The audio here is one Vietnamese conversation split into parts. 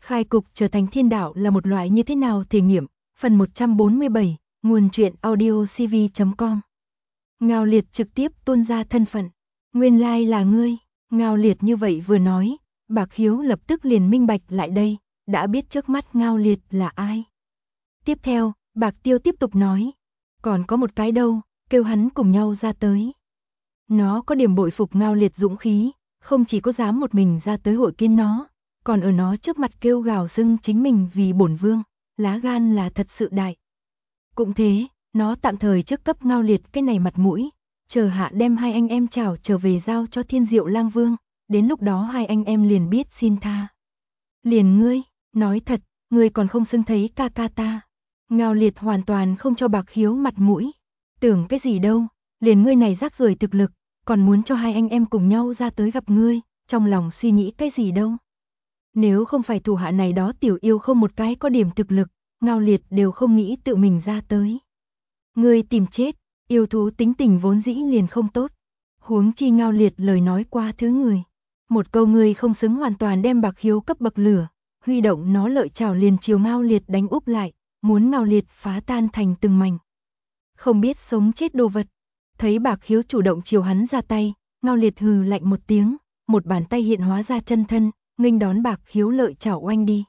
Khai cục trở thành thiên đạo là một loại như thế nào thể nghiệm, phần 147, nguồn truyện audio cv.com. Ngao Liệt trực tiếp tuôn ra thân phận, nguyên lai là ngươi. Ngao Liệt như vậy vừa nói, Bạc Hiếu lập tức liền minh bạch lại đây, đã biết trước mắt Ngao Liệt là ai. Tiếp theo, Bạc Tiêu tiếp tục nói, còn có một cái đâu, kêu hắn cùng nhau ra tới. Nó có điểm bội phục Ngao Liệt dũng khí, không chỉ có dám một mình ra tới hội kiến nó, còn ở nó trước mặt kêu gào xưng chính mình vì bổn vương, lá gan là thật sự đại. Cũng thế, nó tạm thời trước cấp Ngao Liệt cái này mặt mũi, chờ hạ đem hai anh em chào trở về giao cho Thiên Diệu Lang Vương, đến lúc đó hai anh em liền biết xin tha. Liền ngươi, nói thật, ngươi còn không xưng thấy ca ca ta. Ngao Liệt hoàn toàn không cho Bạc Hiếu mặt mũi, tưởng cái gì đâu, liền ngươi này rác rưởi thực lực, còn muốn cho hai anh em cùng nhau ra tới gặp ngươi, trong lòng suy nghĩ cái gì đâu. Nếu không phải thủ hạ này đó tiểu yêu không một cái có điểm thực lực, Ngao Liệt đều không nghĩ tự mình ra tới. Ngươi tìm chết, yêu thú tính tình vốn dĩ liền không tốt. Huống chi Ngao Liệt lời nói qua thứ người. Một câu ngươi không xứng hoàn toàn đem Bạc Hiếu cấp bậc lửa, huy động nó lợi chảo liền chiều Ngao Liệt đánh úp lại, muốn Ngao Liệt phá tan thành từng mảnh. Không biết sống chết đồ vật. Thấy Bạc Hiếu chủ động chiều hắn ra tay, Ngao Liệt hừ lạnh một tiếng, một bàn tay hiện hóa ra chân thân, nghênh đón Bạc Hiếu lợi chảo oanh đi.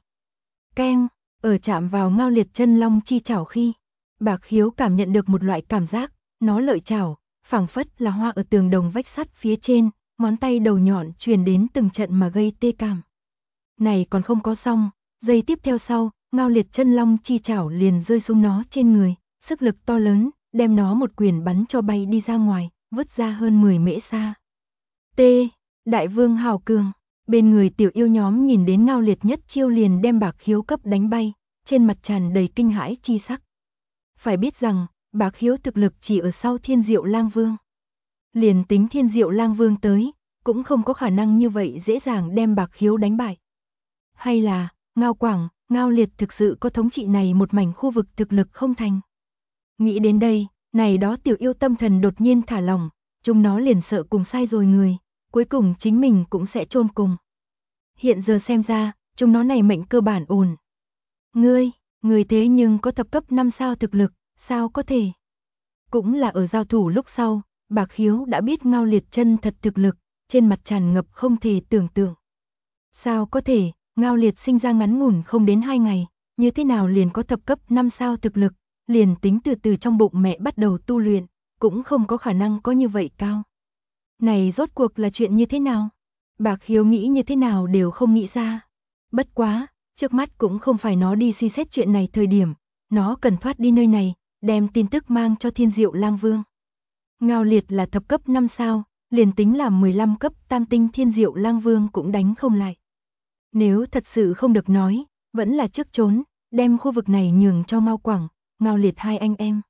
Keng, ở chạm vào Ngao Liệt chân long chi chảo khi, Bạc Hiếu cảm nhận được một loại cảm giác, nó lợi chảo, phảng phất là hoa ở tường đồng vách sắt phía trên, ngón tay đầu nhọn truyền đến từng trận mà gây tê cảm. Này còn không có xong, giây tiếp theo sau, Ngao Liệt chân long chi chảo liền rơi xuống nó trên người, sức lực to lớn, đem nó một quyền bắn cho bay đi ra ngoài, vứt ra hơn 10 mễ xa. T. Đại vương hào cường. Bên người tiểu yêu nhóm nhìn đến Ngao Liệt nhất chiêu liền đem Bạc Hiếu cấp đánh bay, trên mặt tràn đầy kinh hãi chi sắc. Phải biết rằng, Bạc Hiếu thực lực chỉ ở sau Thiên Diệu Lang Vương. Liền tính Thiên Diệu Lang Vương tới, cũng không có khả năng như vậy dễ dàng đem Bạc Hiếu đánh bại. Hay là, Ngao Quảng, Ngao Liệt thực sự có thống trị này một mảnh khu vực thực lực không thành. Nghĩ đến đây, này đó tiểu yêu tâm thần đột nhiên thả lỏng, chúng nó liền sợ cùng sai rồi người, cuối cùng chính mình cũng sẽ chôn cùng. Hiện giờ xem ra, chúng nó này mệnh cơ bản ổn. Ngươi thế nhưng có thập cấp 5 sao thực lực, sao có thể? Cũng là ở giao thủ lúc sau, Bạc Hiếu đã biết Ngao Liệt chân thật thực lực, trên mặt tràn ngập không thể tưởng tượng. Sao có thể, Ngao Liệt sinh ra ngắn ngủn không đến 2 ngày, như thế nào liền có thập cấp 5 sao thực lực, liền tính từ trong bụng mẹ bắt đầu tu luyện, cũng không có khả năng có như vậy cao. Này rốt cuộc là chuyện như thế nào? Bạc Hiếu nghĩ như thế nào đều không nghĩ ra. Bất quá, trước mắt cũng không phải nó đi suy xét chuyện này thời điểm, nó cần thoát đi nơi này, đem tin tức mang cho Thiên Diệu Lang Vương. Ngao Liệt là thập cấp 5 sao, liền tính là 15 cấp tam tinh Thiên Diệu Lang Vương cũng đánh không lại. Nếu thật sự không được nói, vẫn là trước trốn, đem khu vực này nhường cho Ngao Quảng, Ngao Liệt hai anh em.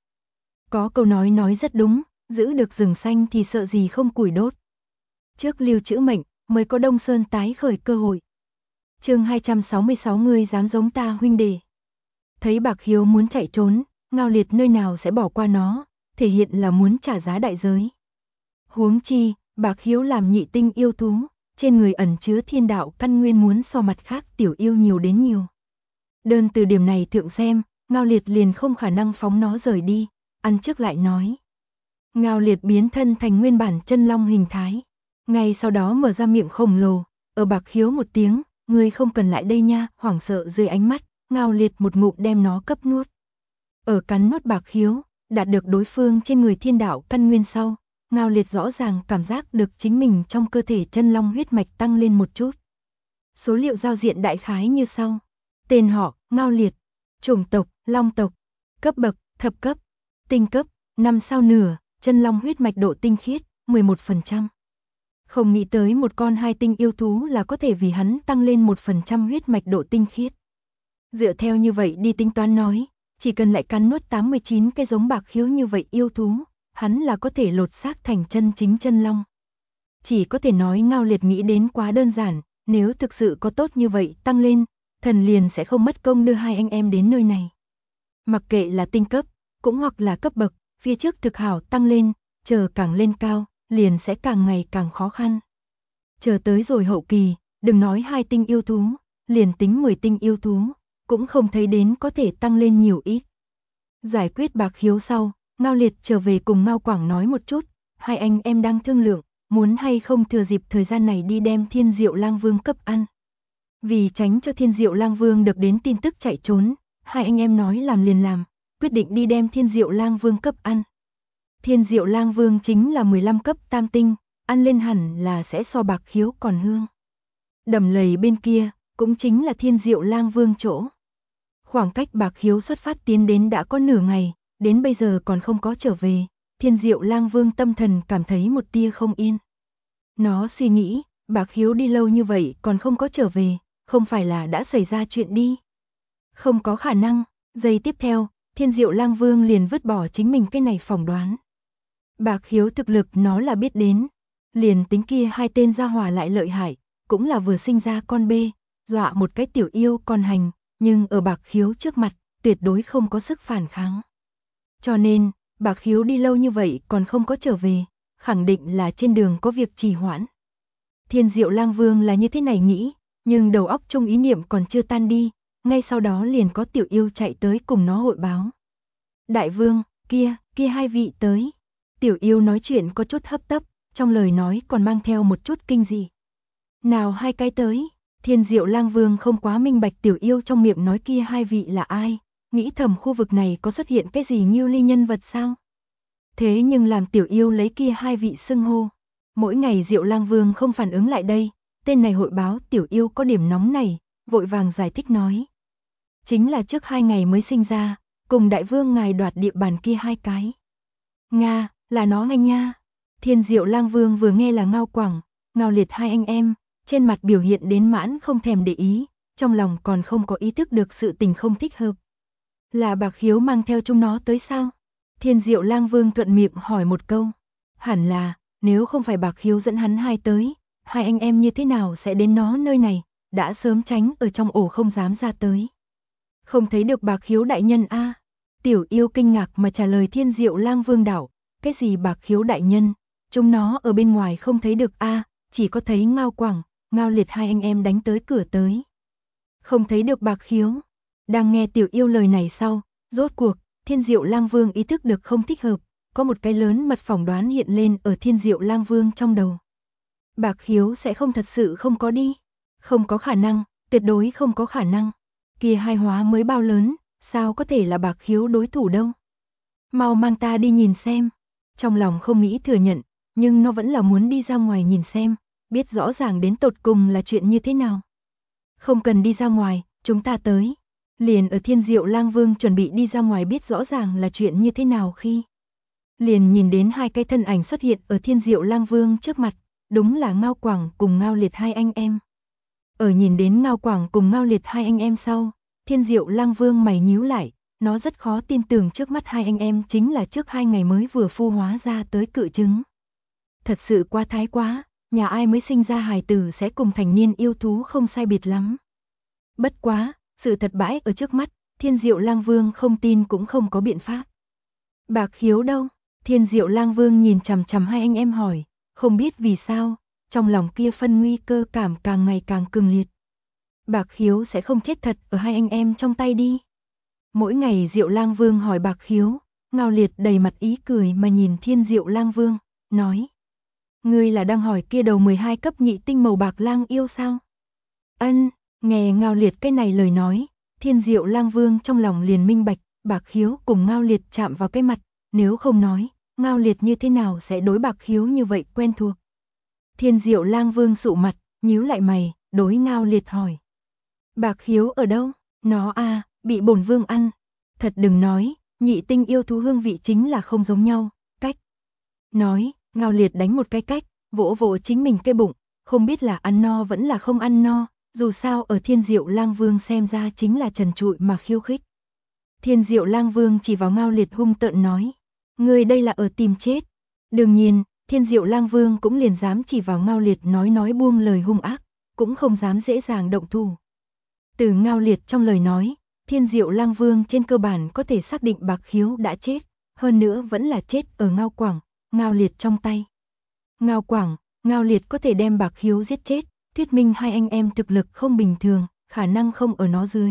Có câu nói rất đúng, giữ được rừng xanh thì sợ gì không củi đốt. Trước lưu trữ mệnh, mới có Đông Sơn tái khởi cơ hội. Chương 266 ngươi dám giống ta huynh đệ. Thấy Bạc Hiếu muốn chạy trốn, Ngao Liệt nơi nào sẽ bỏ qua nó, thể hiện là muốn trả giá đại giới. Huống chi, Bạc Hiếu làm nhị tinh yêu thú, trên người ẩn chứa thiên đạo căn nguyên muốn so mặt khác tiểu yêu nhiều đến nhiều. Đơn từ điểm này thượng xem, Ngao Liệt liền không khả năng phóng nó rời đi, ăn trước lại nói. Ngao Liệt biến thân thành nguyên bản chân long hình thái, ngay sau đó mở ra miệng khổng lồ, ở Bạc Hiếu một tiếng, ngươi không cần lại đây nha, hoảng sợ dưới ánh mắt, Ngao Liệt một ngụm đem nó cấp nuốt. Ở cắn nuốt Bạc Hiếu, đạt được đối phương trên người thiên đạo căn nguyên sau, Ngao Liệt rõ ràng cảm giác được chính mình trong cơ thể chân long huyết mạch tăng lên một chút. Số liệu giao diện đại khái như sau. Tên họ, Ngao Liệt. Chủng tộc, Long tộc. Cấp bậc, thập cấp. Tinh cấp, 5 sao nửa, chân long huyết mạch độ tinh khiết, 11%. Không nghĩ tới một con hai tinh yêu thú là có thể vì hắn tăng lên 1% huyết mạch độ tinh khiết. Dựa theo như vậy đi tính toán nói, chỉ cần lại cắn nuốt 89 cái giống Bạc Hiếu như vậy yêu thú, hắn là có thể lột xác thành chân chính chân long. Chỉ có thể nói Ngao Liệt nghĩ đến quá đơn giản, nếu thực sự có tốt như vậy tăng lên, thần liền sẽ không mất công đưa hai anh em đến nơi này. Mặc kệ là tinh cấp, cũng hoặc là cấp bậc, phía trước thực hảo tăng lên, chờ càng lên cao, liền sẽ càng ngày càng khó khăn. Chờ tới rồi hậu kỳ, đừng nói hai tinh yêu thú, liền tính 10 tinh yêu thú, cũng không thấy đến có thể tăng lên nhiều ít. Giải quyết Bạc Khiếu sau, Ngao Liệt trở về cùng Ngao Quảng nói một chút, hai anh em đang thương lượng, muốn hay không thừa dịp thời gian này đi đem Thiên Diệu Lang Vương cấp ăn. Vì tránh cho Thiên Diệu Lang Vương được đến tin tức chạy trốn, hai anh em nói làm liền làm, quyết định đi đem Thiên Diệu Lang Vương cấp ăn. Thiên Diệu Lang Vương chính là 15 cấp tam tinh, ăn lên hẳn là sẽ so Bạc Khiếu còn hương. Đầm lầy bên kia, cũng chính là Thiên Diệu Lang Vương chỗ. Khoảng cách Bạc Khiếu xuất phát tiến đến đã có nửa ngày, đến bây giờ còn không có trở về, Thiên Diệu Lang Vương tâm thần cảm thấy một tia không yên. Nó suy nghĩ, Bạc Khiếu đi lâu như vậy còn không có trở về, không phải là đã xảy ra chuyện đi. Không có khả năng, giây tiếp theo, Thiên Diệu Lang Vương liền vứt bỏ chính mình cái này phỏng đoán. Bạc Khiếu thực lực nó là biết đến, liền tính kia hai tên gia hỏa lại lợi hại, cũng là vừa sinh ra con bê, dọa một cái tiểu yêu còn hành, nhưng ở Bạc Khiếu trước mặt, tuyệt đối không có sức phản kháng. Cho nên, Bạc Khiếu đi lâu như vậy còn không có trở về, khẳng định là trên đường có việc trì hoãn. Thiên Diệu Lang Vương là như thế này nghĩ, nhưng đầu óc trong ý niệm còn chưa tan đi, ngay sau đó liền có tiểu yêu chạy tới cùng nó hội báo. Đại vương, kia hai vị tới. Tiểu yêu nói chuyện có chút hấp tấp, trong lời nói còn mang theo một chút kinh dị. Nào hai cái tới, Thiên Diệu Lang Vương không quá minh bạch tiểu yêu trong miệng nói kia hai vị là ai, nghĩ thầm khu vực này có xuất hiện cái gì Ngưu Ly nhân vật sao? Thế nhưng làm tiểu yêu lấy kia hai vị xưng hô. Mỗi ngày Diệu Lang Vương không phản ứng lại đây, tên này hội báo tiểu yêu có điểm nóng này, vội vàng giải thích nói. Chính là trước 2 ngày mới sinh ra, cùng đại vương ngài đoạt địa bàn kia hai cái. Nga, là nó ngay nha. Thiên Diệu Lang Vương vừa nghe là Ngao Quảng, Ngao Liệt hai anh em, trên mặt biểu hiện đến mãn không thèm để ý, trong lòng còn không có ý thức được sự tình không thích hợp. Là Bạc Khiếu mang theo chúng nó tới sao? Thiên Diệu Lang Vương thuận miệng hỏi một câu. Hẳn là, nếu không phải Bạc Khiếu dẫn hắn hai tới, hai anh em như thế nào sẽ đến nó nơi này, đã sớm tránh ở trong ổ không dám ra tới. Không thấy được Bạc Khiếu đại nhân a? Tiểu yêu kinh ngạc mà trả lời Thiên Diệu Lang Vương đảo, cái gì Bạc Khiếu đại nhân, chúng nó ở bên ngoài không thấy được a, chỉ có thấy Ngao Quảng, Ngao Liệt hai anh em đánh tới cửa tới. Không thấy được Bạc Khiếu. Đang nghe tiểu yêu lời này sau, rốt cuộc, Thiên Diệu Lang Vương ý thức được không thích hợp, có một cái lớn mật phỏng đoán hiện lên ở Thiên Diệu Lang Vương trong đầu. Bạc Khiếu sẽ không thật sự không có đi. Không có khả năng, tuyệt đối không có khả năng. Kia hai hóa mới bao lớn, sao có thể là Bạc Khiếu đối thủ đâu. Mau mang ta đi nhìn xem. Trong lòng không nghĩ thừa nhận, nhưng nó vẫn là muốn đi ra ngoài nhìn xem, biết rõ ràng đến tột cùng là chuyện như thế nào. Không cần đi ra ngoài, chúng ta tới. Liền ở Thiên Diệu Lang Vương chuẩn bị đi ra ngoài biết rõ ràng là chuyện như thế nào khi liền nhìn đến hai cái thân ảnh xuất hiện ở Thiên Diệu Lang Vương trước mặt, đúng là Ngao Quảng cùng Ngao Liệt hai anh em. Ở nhìn đến Ngao Quảng cùng Ngao Liệt hai anh em sau, Thiên Diệu Lang Vương mày nhíu lại, nó rất khó tin tưởng trước mắt hai anh em chính là trước 2 ngày mới vừa phu hóa ra tới cự trứng. Thật sự quá thái quá, nhà ai mới sinh ra hài tử sẽ cùng thành niên yêu thú không sai biệt lắm. Bất quá, sự thật bãi ở trước mắt, Thiên Diệu Lang Vương không tin cũng không có biện pháp. Bạc Khiếu đâu? Thiên Diệu Lang Vương nhìn chằm chằm hai anh em hỏi, không biết vì sao, trong lòng kia phân nguy cơ cảm càng ngày càng cường liệt. Bạc Khiếu sẽ không chết thật ở hai anh em trong tay đi. Mỗi ngày Diệu Lang Vương hỏi Bạc Khiếu, Ngao Liệt đầy mặt ý cười mà nhìn Thiên Diệu Lang Vương, nói. Ngươi là đang hỏi kia đầu 12 cấp nhị tinh màu bạc lang yêu sao? Ân, nghe Ngao Liệt cái này lời nói, Thiên Diệu Lang Vương trong lòng liền minh bạch, Bạc Khiếu cùng Ngao Liệt chạm vào cái mặt, nếu không nói, Ngao Liệt như thế nào sẽ đối Bạc Khiếu như vậy quen thuộc. Thiên Diệu Lang Vương sụ mặt, nhíu lại mày, đối Ngao Liệt hỏi. Bạc Khiếu ở đâu? Nó bị bổn vương ăn. Thật đừng nói, nhị tinh yêu thú hương vị chính là không giống nhau, cách. Nói, Ngao Liệt đánh một cái cách, vỗ vỗ chính mình cái bụng, không biết là ăn no vẫn là không ăn no, dù sao ở Thiên Diệu Lang Vương xem ra chính là trần trụi mà khiêu khích. Thiên Diệu Lang Vương chỉ vào Ngao Liệt hung tợn nói, ngươi đây là ở tìm chết. Đương nhiên, Thiên Diệu Lang Vương cũng liền dám chỉ vào Ngao Liệt nói buông lời hung ác, cũng không dám dễ dàng động thủ. Từ Ngao Liệt trong lời nói, Thiên Diệu Lang Vương trên cơ bản có thể xác định Bạc Khiếu đã chết, hơn nữa vẫn là chết ở Ngao Quảng, Ngao Liệt trong tay. Ngao Quảng, Ngao Liệt có thể đem Bạc Khiếu giết chết, thuyết minh hai anh em thực lực không bình thường, khả năng không ở nó dưới.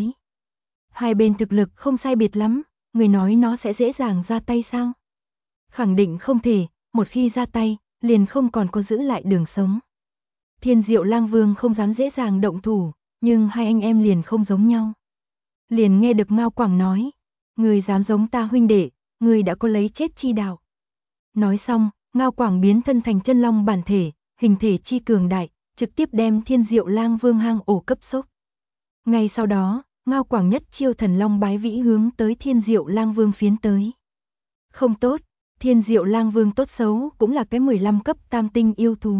Hai bên thực lực không sai biệt lắm, người nói nó sẽ dễ dàng ra tay sao? Khẳng định không thể, một khi ra tay, liền không còn có giữ lại đường sống. Thiên Diệu Lang Vương không dám dễ dàng động thủ, nhưng hai anh em liền không giống nhau. Liền nghe được Ngao Quảng nói, người dám giống ta huynh đệ, người đã có lấy chết chi đạo. Nói xong, Ngao Quảng biến thân thành chân long bản thể, hình thể chi cường đại, trực tiếp đem Thiên Diệu Lang Vương hang ổ cấp sốc. Ngay sau đó, Ngao Quảng nhất chiêu thần long bái vĩ hướng tới Thiên Diệu Lang Vương phiến tới. Không tốt, Thiên Diệu Lang Vương tốt xấu cũng là cái 15 cấp tam tinh yêu thú.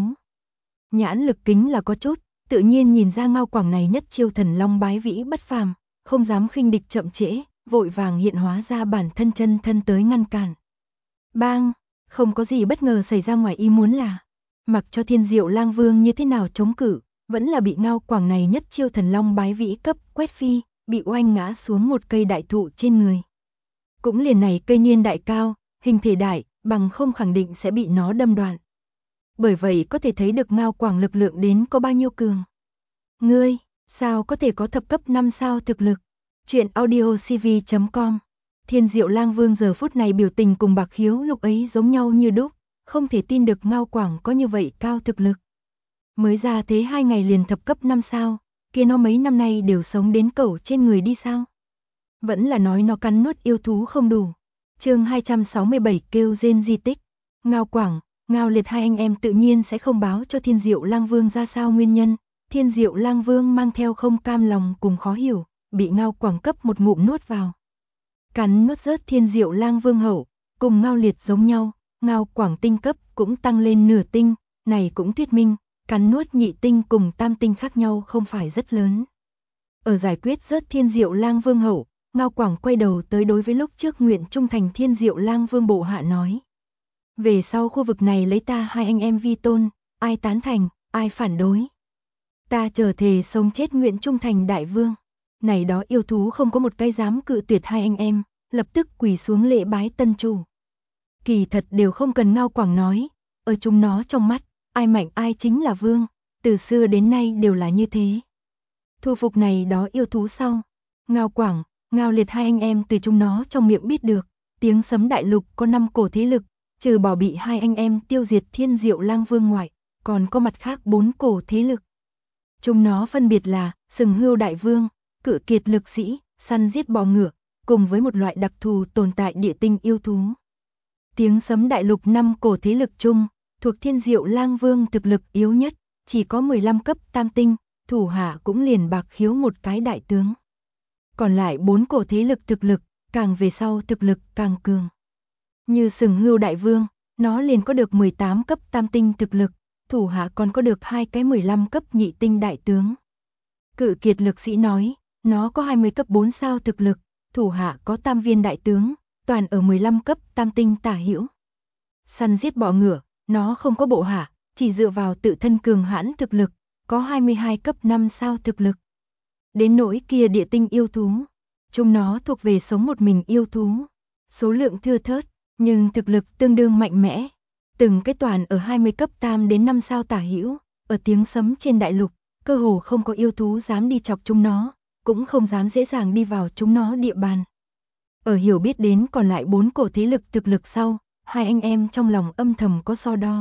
Nhãn lực kính là có chút, tự nhiên nhìn ra Ngao Quảng này nhất chiêu thần long bái vĩ bất phàm, không dám khinh địch chậm trễ, vội vàng hiện hóa ra bản thân chân thân tới ngăn cản. Bang, không có gì bất ngờ xảy ra ngoài ý muốn là, mặc cho Thiên Diệu Lang Vương như thế nào chống cự, vẫn là bị Ngao Quảng này nhất chiêu thần long bái vĩ cấp quét phi, bị oanh ngã xuống một cây đại thụ trên người. Cũng liền này cây niên đại cao, hình thể đại, bằng không khẳng định sẽ bị nó đâm đoạn. Bởi vậy có thể thấy được Ngao Quảng lực lượng đến có bao nhiêu cường. Ngươi, sao có thể có thập cấp 5 sao thực lực? Chuyện audio cv.com. Thiên Diệu Lang Vương giờ phút này biểu tình cùng Bạc Khiếu lúc ấy giống nhau như đúc, không thể tin được Ngao Quảng có như vậy cao thực lực. Mới ra thế 2 ngày liền thập cấp 5 sao, kia nó mấy năm nay đều sống đến cẩu trên người đi sao? Vẫn là nói nó cắn nuốt yêu thú không đủ. Chương 267 kêu rên di tích. Ngao Quảng, Ngao Liệt hai anh em tự nhiên sẽ không báo cho Thiên Diệu Lang Vương ra sao nguyên nhân. Thiên Diệu Lang Vương mang theo không cam lòng cùng khó hiểu, bị Ngao Quảng cấp một ngụm nuốt vào. Cắn nuốt rớt Thiên Diệu Lang Vương hậu, cùng Ngao Liệt giống nhau, Ngao Quảng tinh cấp cũng tăng lên nửa tinh, này cũng thuyết minh, cắn nuốt nhị tinh cùng tam tinh khác nhau không phải rất lớn. Ở giải quyết rớt Thiên Diệu Lang Vương hậu, Ngao Quảng quay đầu tới đối với lúc trước nguyện trung thành Thiên Diệu Lang Vương bộ hạ nói. Về sau khu vực này lấy ta hai anh em vi tôn, ai tán thành, ai phản đối. Ta chờ thề sống chết nguyện trung thành đại vương. Này đó yêu thú không có một cái dám cự tuyệt hai anh em, lập tức quỳ xuống lễ bái tân chủ. Kỳ thật đều không cần Ngao Quảng nói, ở chúng nó trong mắt, ai mạnh ai chính là vương, từ xưa đến nay đều là như thế. Thu phục này đó yêu thú sau, Ngao Quảng, Ngao Liệt hai anh em từ chúng nó trong miệng biết được, tiếng sấm đại lục có 5 cổ thế lực, trừ bỏ bị hai anh em tiêu diệt Thiên Diệu Lang Vương ngoại, còn có mặt khác 4 cổ thế lực. Chúng nó phân biệt là Sừng Hươu Đại Vương, Cự Kiệt Lực Sĩ, Săn Giết Bò Ngựa, cùng với một loại đặc thù tồn tại địa tinh yêu thú. Tiếng sấm đại lục 5 cổ thế lực chung, thuộc Thiên Diệu Lang Vương thực lực yếu nhất, chỉ có 15 cấp tam tinh, thủ hạ cũng liền Bạc Khiếu một cái đại tướng. Còn lại 4 cổ thế lực thực lực, càng về sau thực lực càng cường. Như Sừng Hươu Đại Vương, nó liền có được 18 cấp tam tinh thực lực, thủ hạ còn có được 2 cái 15 cấp nhị tinh đại tướng. Cự Kiệt Lực Sĩ nói, nó có 20 cấp 4 sao thực lực, thủ hạ có tam viên đại tướng, toàn ở 15 cấp tam tinh tả hữu. Săn Giết Bọ Ngựa, nó không có bộ hạ, chỉ dựa vào tự thân cường hãn thực lực, có 22 cấp 5 sao thực lực. Đến nỗi kia địa tinh yêu thú, chúng nó thuộc về sống một mình yêu thú, số lượng thưa thớt, nhưng thực lực tương đương mạnh mẽ. Từng cái toàn ở 20 cấp tam đến 5 sao tả hữu, ở tiếng sấm trên đại lục, cơ hồ không có yêu thú dám đi chọc chúng nó, cũng không dám dễ dàng đi vào chúng nó địa bàn. Ở hiểu biết đến còn lại 4 cổ thế lực thực lực sau, hai anh em trong lòng âm thầm có so đo.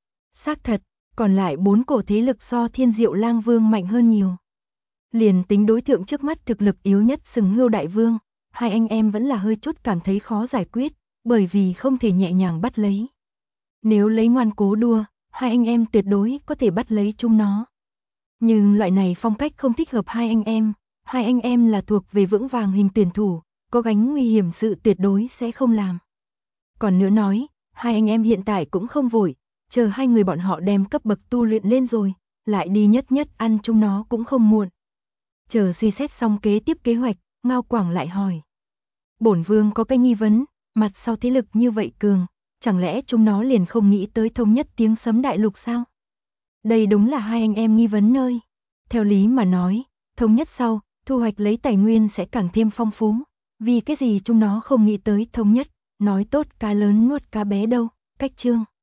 Xác thật, còn lại 4 cổ thế lực so Thiên Diệu Lang Vương mạnh hơn nhiều. Liền tính đối tượng trước mắt thực lực yếu nhất Sừng Hươu Đại Vương, hai anh em vẫn là hơi chút cảm thấy khó giải quyết, bởi vì không thể nhẹ nhàng bắt lấy. Nếu lấy ngoan cố đua, hai anh em tuyệt đối có thể bắt lấy chúng nó. Nhưng loại này phong cách không thích hợp hai anh em là thuộc về vững vàng hình tuyển thủ, có gánh nguy hiểm sự tuyệt đối sẽ không làm. Còn nữa nói, hai anh em hiện tại cũng không vội, chờ hai người bọn họ đem cấp bậc tu luyện lên rồi, lại đi nhất nhất ăn chúng nó cũng không muộn. Chờ suy xét xong kế tiếp kế hoạch, Ngao Quảng lại hỏi. Bổn vương có cái nghi vấn, mặt sau thế lực như vậy cường, chẳng lẽ chúng nó liền không nghĩ tới thống nhất tiếng sấm đại lục sao? Đây đúng là hai anh em nghi vấn nơi. Theo lý mà nói, thống nhất sau, thu hoạch lấy tài nguyên sẽ càng thêm phong phú. Vì cái gì chúng nó không nghĩ tới thống nhất, nói tốt cá lớn nuốt cá bé đâu, cách chương.